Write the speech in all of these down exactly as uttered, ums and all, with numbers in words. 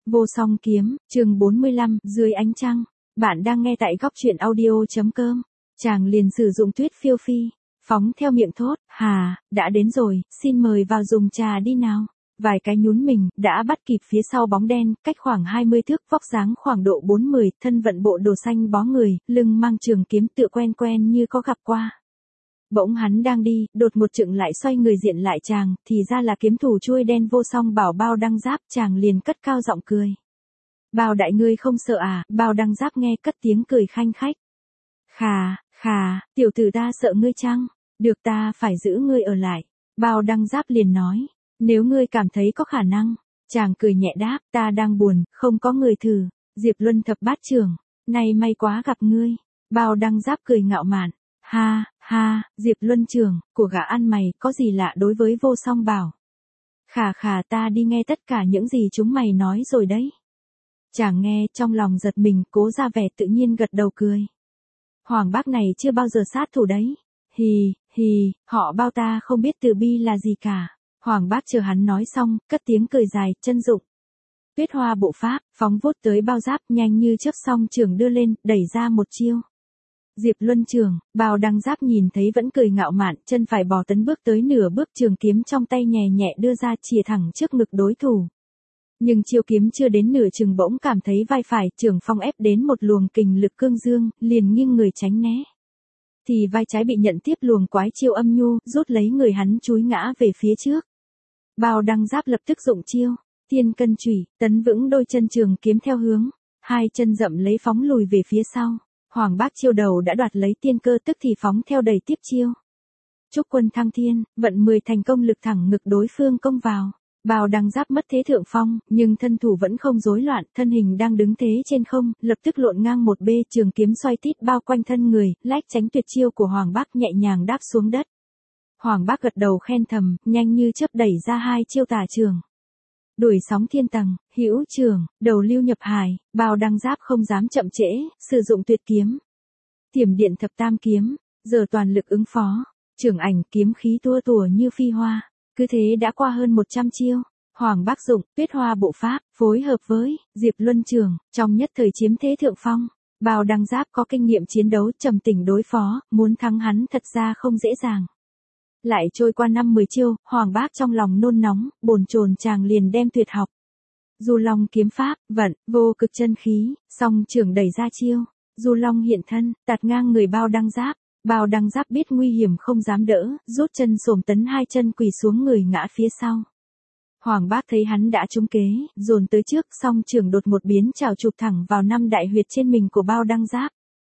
Vô song kiếm, chương bốn mươi lăm, dưới ánh trăng. Bạn đang nghe tại góc truyện audio.com. Chàng liền sử dụng tuyết phiêu phi, phóng theo miệng thốt, hà, đã đến rồi, xin mời vào dùng trà đi nào. Vài cái nhún mình, đã bắt kịp phía sau bóng đen, cách khoảng hai mươi thước, vóc dáng khoảng độ bốn mươi, thân vận bộ đồ xanh bó người, lưng mang trường kiếm tựa quen quen như có gặp qua. Bỗng hắn đang đi, đột một chựng lại xoay người diện lại chàng, thì ra là kiếm thủ chuôi đen Vô Song Bảo Bao Đăng Giáp, chàng liền cất cao giọng cười. Bao đại ngươi không sợ à, Bao Đăng Giáp nghe cất tiếng cười khanh khách. Khà, khà, tiểu tử ta sợ ngươi chăng, được ta phải giữ ngươi ở lại. Bao Đăng Giáp liền nói, nếu ngươi cảm thấy có khả năng. Chàng cười nhẹ đáp, ta đang buồn, không có người thử. Diệp Luân thập bát trưởng, nay may quá gặp ngươi. Bao Đăng Giáp cười ngạo mạn. Ha, ha, Diệp Luân trưởng, của gã ăn mày, có gì lạ đối với Vô Song Bảo. Khà khà, ta đi nghe tất cả những gì chúng mày nói rồi đấy. Chàng nghe, trong lòng giật mình, cố ra vẻ tự nhiên gật đầu cười. Hoàng bác này chưa bao giờ sát thủ đấy. Hì, hì, họ Bao ta không biết từ bi là gì cả. Hoàng bác chờ hắn nói xong, cất tiếng cười dài, chân dụng. Tuyết hoa bộ pháp, phóng vút tới Bao Giáp, nhanh như chớp song trường đưa lên, đẩy ra một chiêu. Diệp Luân trường, Bao Đăng Giáp nhìn thấy vẫn cười ngạo mạn, chân phải bò tấn bước tới nửa bước, trường kiếm trong tay nhẹ nhẹ đưa ra, chìa thẳng trước ngực đối thủ. Nhưng chiêu kiếm chưa đến nửa chừng bỗng cảm thấy vai phải trường phong ép đến một luồng kình lực cương dương, liền nghiêng người tránh né. Thì vai trái bị nhận tiếp luồng quái chiêu âm nhu, rút lấy người hắn chúi ngã về phía trước. Bao Đăng Giáp lập tức dụng chiêu, thiên cân chủy, tấn vững đôi chân trường kiếm theo hướng, hai chân dậm lấy phóng lùi về phía sau. Hoàng bác chiêu đầu đã đoạt lấy tiên cơ, tức thì phóng theo đẩy tiếp chiêu. Trúc quân thăng thiên, vận mười thành công lực thẳng ngực đối phương công vào. Bao Đăng Giáp mất thế thượng phong, nhưng thân thủ vẫn không rối loạn, thân hình đang đứng thế trên không, lập tức lộn ngang một bê, trường kiếm xoay tít bao quanh thân người, lách tránh tuyệt chiêu của Hoàng bác, nhẹ nhàng đáp xuống đất. Hoàng bác gật đầu khen thầm, nhanh như chớp đẩy ra hai chiêu tả trường. Đuổi sóng thiên tầng, hữu trường, đầu lưu nhập hải. Bao Đăng Giáp không dám chậm trễ, sử dụng tuyệt kiếm. Tiềm điện thập tam kiếm, giờ toàn lực ứng phó. Trường ảnh kiếm khí tua tủa như phi hoa. Cứ thế đã qua hơn một trăm chiêu. Hoàng bác dụng tuyết hoa bộ pháp, phối hợp với Diệp Luân trường, trong nhất thời chiếm thế thượng phong. Bao Đăng Giáp có kinh nghiệm chiến đấu, trầm tĩnh đối phó, muốn thắng hắn thật ra không dễ dàng. Lại trôi qua năm mười chiêu, Hoàng bác trong lòng nôn nóng, bồn chồn chàng liền đem tuyệt học. Du Long kiếm pháp, vận, vô cực chân khí, song trường đẩy ra chiêu. Du Long hiện thân, tạt ngang người Bao Đăng Giáp. Bao Đăng Giáp biết nguy hiểm không dám đỡ, rút chân xổm tấn hai chân quỳ xuống người ngã phía sau. Hoàng bác thấy hắn đã trúng kế, dồn tới trước, song trường đột một biến trào chụp thẳng vào năm đại huyệt trên mình của Bao Đăng Giáp.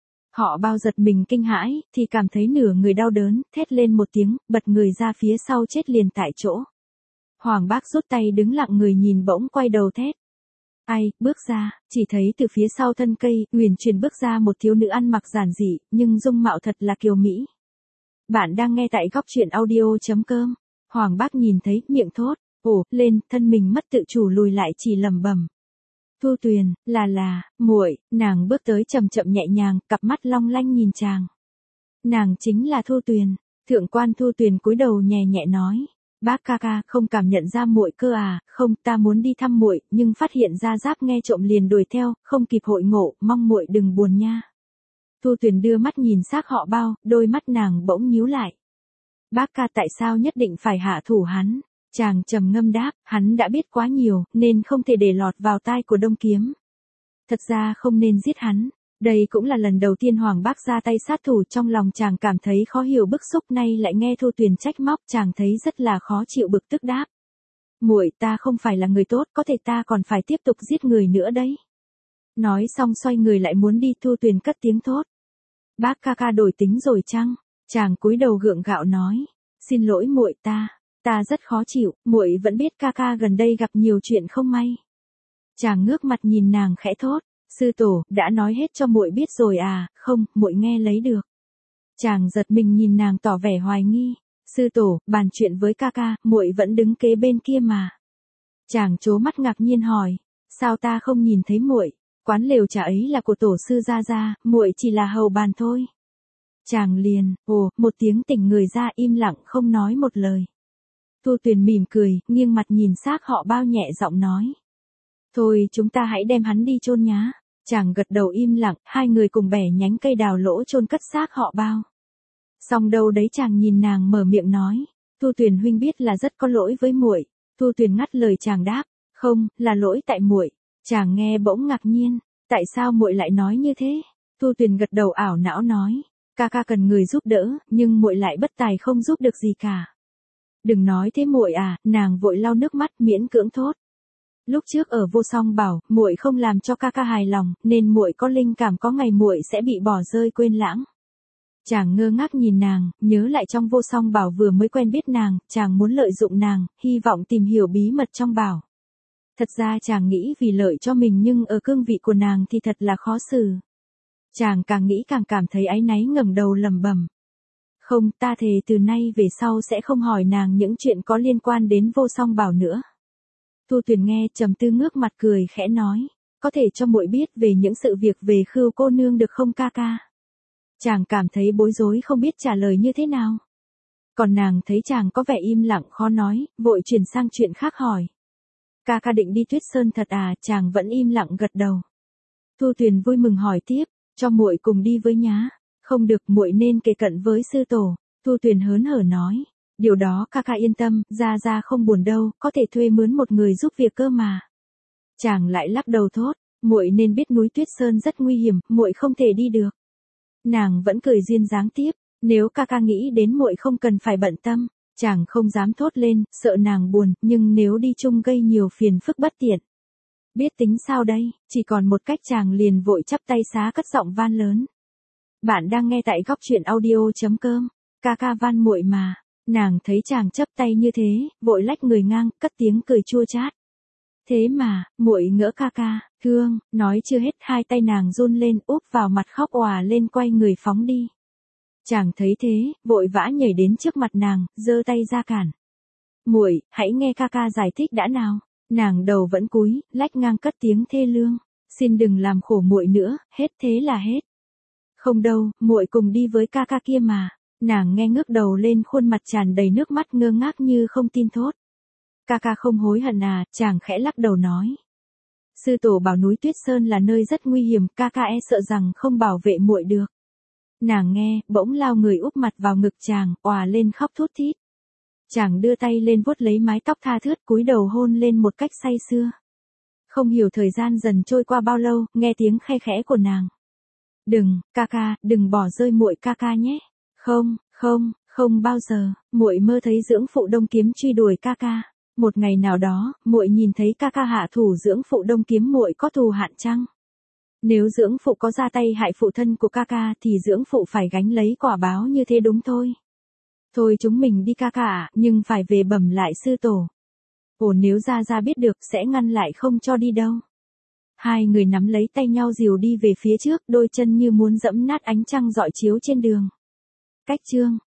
Họ Bao giật mình kinh hãi, thì cảm thấy nửa người đau đớn, thét lên một tiếng, bật người ra phía sau chết liền tại chỗ. Hoàng bác rút tay đứng lặng người nhìn, bỗng quay đầu thét. Ai, bước ra, chỉ thấy từ phía sau thân cây, uyển chuyển bước ra một thiếu nữ ăn mặc giản dị, nhưng dung mạo thật là kiều mỹ. Bạn đang nghe tại góc truyện audio.com. Hoàng bác nhìn thấy, miệng thốt, ồ, lên, thân mình mất tự chủ lùi lại chỉ lẩm bẩm. Thu Tuyền, là là, muội. Nàng bước tới chậm chậm nhẹ nhàng, cặp mắt long lanh nhìn chàng. Nàng chính là Thu Tuyền. Thượng quan Thu Tuyền cúi đầu nhẹ nhẹ nói, bác ca ca không cảm nhận ra muội cơ à? Không, ta muốn đi thăm muội, nhưng phát hiện ra Giáp nghe trộm liền đuổi theo, không kịp hội ngộ, mong muội đừng buồn nha. Thu Tuyền đưa mắt nhìn xác họ Bao, đôi mắt nàng bỗng nhíu lại. Bác ca tại sao nhất định phải hạ thủ hắn? Chàng trầm ngâm đáp, hắn đã biết quá nhiều, nên không thể để lọt vào tai của Đông Kiếm. Thật ra không nên giết hắn. Đây cũng là lần đầu tiên Hoàng bác ra tay sát thủ, trong lòng chàng cảm thấy khó hiểu bức xúc, nay lại nghe Thu Tuyền trách móc, chàng thấy rất là khó chịu, bực tức đáp. Muội, ta không phải là người tốt, có thể ta còn phải tiếp tục giết người nữa đấy. Nói xong xoay người lại muốn đi, Thu Tuyền cất tiếng thốt. Bác ca ca đổi tính rồi chăng? Chàng cúi đầu gượng gạo nói, xin lỗi muội, ta, ta rất khó chịu, muội vẫn biết ca ca gần đây gặp nhiều chuyện không may. Chàng ngước mặt nhìn nàng khẽ thốt. Sư tổ, đã nói hết cho muội biết rồi à? Không, muội nghe lấy được. Chàng giật mình nhìn nàng tỏ vẻ hoài nghi. Sư tổ, bàn chuyện với ca ca, muội vẫn đứng kế bên kia mà. Chàng trố mắt ngạc nhiên hỏi, sao ta không nhìn thấy muội? Quán lều trà ấy là của tổ sư gia gia, muội chỉ là hầu bàn thôi. Chàng liền, ồ, một tiếng tỉnh người ra, im lặng không nói một lời. Thu Tuyền mỉm cười, nghiêng mặt nhìn xác họ Bao nhẹ giọng nói. Thôi chúng ta hãy đem hắn đi chôn nhá. Chàng gật đầu im lặng, hai người cùng bẻ nhánh cây đào lỗ chôn cất xác họ Bao. Xong đâu đấy chàng nhìn nàng mở miệng nói, Thu Tuyền huynh biết là rất có lỗi với muội. Thu Tuyền ngắt lời chàng đáp, không, là lỗi tại muội. Chàng nghe bỗng ngạc nhiên, tại sao muội lại nói như thế? Thu Tuyền gật đầu ảo não nói, ca ca cần người giúp đỡ, nhưng muội lại bất tài không giúp được gì cả. Đừng nói thế muội à, nàng vội lau nước mắt miễn cưỡng thốt. Lúc trước ở Vô Song Bảo, muội không làm cho ca ca hài lòng, nên muội có linh cảm có ngày muội sẽ bị bỏ rơi quên lãng. Chàng ngơ ngác nhìn nàng, nhớ lại trong Vô Song Bảo vừa mới quen biết nàng, chàng muốn lợi dụng nàng, hy vọng tìm hiểu bí mật trong bảo. Thật ra chàng nghĩ vì lợi cho mình nhưng ở cương vị của nàng thì thật là khó xử. Chàng càng nghĩ càng cảm thấy áy náy ngẩng đầu lẩm bẩm. Không, ta thề từ nay về sau sẽ không hỏi nàng những chuyện có liên quan đến Vô Song Bảo nữa. Thu Tuyền nghe trầm tư ngước mặt cười khẽ nói, có thể cho muội biết về những sự việc về Khưu cô nương được không ca ca? Chàng cảm thấy bối rối không biết trả lời như thế nào. Còn nàng thấy chàng có vẻ im lặng khó nói, vội chuyển sang chuyện khác hỏi. Ca ca định đi Tuyết Sơn thật à? Chàng vẫn im lặng gật đầu. Thu Tuyền vui mừng hỏi tiếp, cho muội cùng đi với nhá. Không được, muội nên kề cận với sư tổ. Thu Tuyền hớn hở nói, điều đó ca ca yên tâm, gia gia không buồn đâu, có thể thuê mướn một người giúp việc cơ mà. Chàng lại lắc đầu thốt, muội nên biết núi Tuyết Sơn rất nguy hiểm, muội không thể đi được. Nàng vẫn cười duyên dáng tiếp, nếu ca ca nghĩ đến muội không cần phải bận tâm. Chàng không dám thốt lên, sợ nàng buồn, nhưng nếu đi chung gây nhiều phiền phức bất tiện. Biết tính sao đây, chỉ còn một cách chàng liền vội chắp tay xá cất giọng van lớn. Bạn đang nghe tại góc truyện audio chấm com, ca ca van muội mà. Nàng thấy chàng chấp tay như thế, vội lách người ngang, cất tiếng cười chua chát. Thế mà, muội ngỡ ca ca, thương, nói chưa hết hai tay nàng run lên úp vào mặt khóc òa lên quay người phóng đi. Chàng thấy thế, vội vã nhảy đến trước mặt nàng, giơ tay ra cản. Muội, hãy nghe ca ca giải thích đã nào. Nàng đầu vẫn cúi, lách ngang cất tiếng thê lương. Xin đừng làm khổ muội nữa, hết thế là hết. Không đâu, muội cùng đi với ca ca kia mà. Nàng nghe ngước đầu lên khuôn mặt tràn đầy nước mắt ngơ ngác như không tin thốt. Ca ca không hối hận à? Chàng khẽ lắc đầu nói. Sư tổ bảo núi Tuyết Sơn là nơi rất nguy hiểm, ca ca e sợ rằng không bảo vệ muội được. Nàng nghe, bỗng lao người úp mặt vào ngực chàng, òa lên khóc thút thít. Chàng đưa tay lên vuốt lấy mái tóc tha thướt cúi đầu hôn lên một cách say sưa. Không hiểu thời gian dần trôi qua bao lâu, nghe tiếng khe khẽ của nàng. Đừng, ca ca, đừng bỏ rơi muội ca ca nhé. Không, không, không bao giờ, muội mơ thấy dưỡng phụ Đông Kiếm truy đuổi ca ca. Một ngày nào đó, muội nhìn thấy ca ca hạ thủ dưỡng phụ Đông Kiếm, muội có thù hạn chăng? Nếu dưỡng phụ có ra tay hại phụ thân của ca ca thì dưỡng phụ phải gánh lấy quả báo như thế đúng thôi. Thôi chúng mình đi ca ca ạ, nhưng phải về bẩm lại sư tổ. Ồ, nếu gia gia biết được sẽ ngăn lại không cho đi đâu. Hai người nắm lấy tay nhau dìu đi về phía trước, đôi chân như muốn dẫm nát ánh trăng rọi chiếu trên đường. Cách chương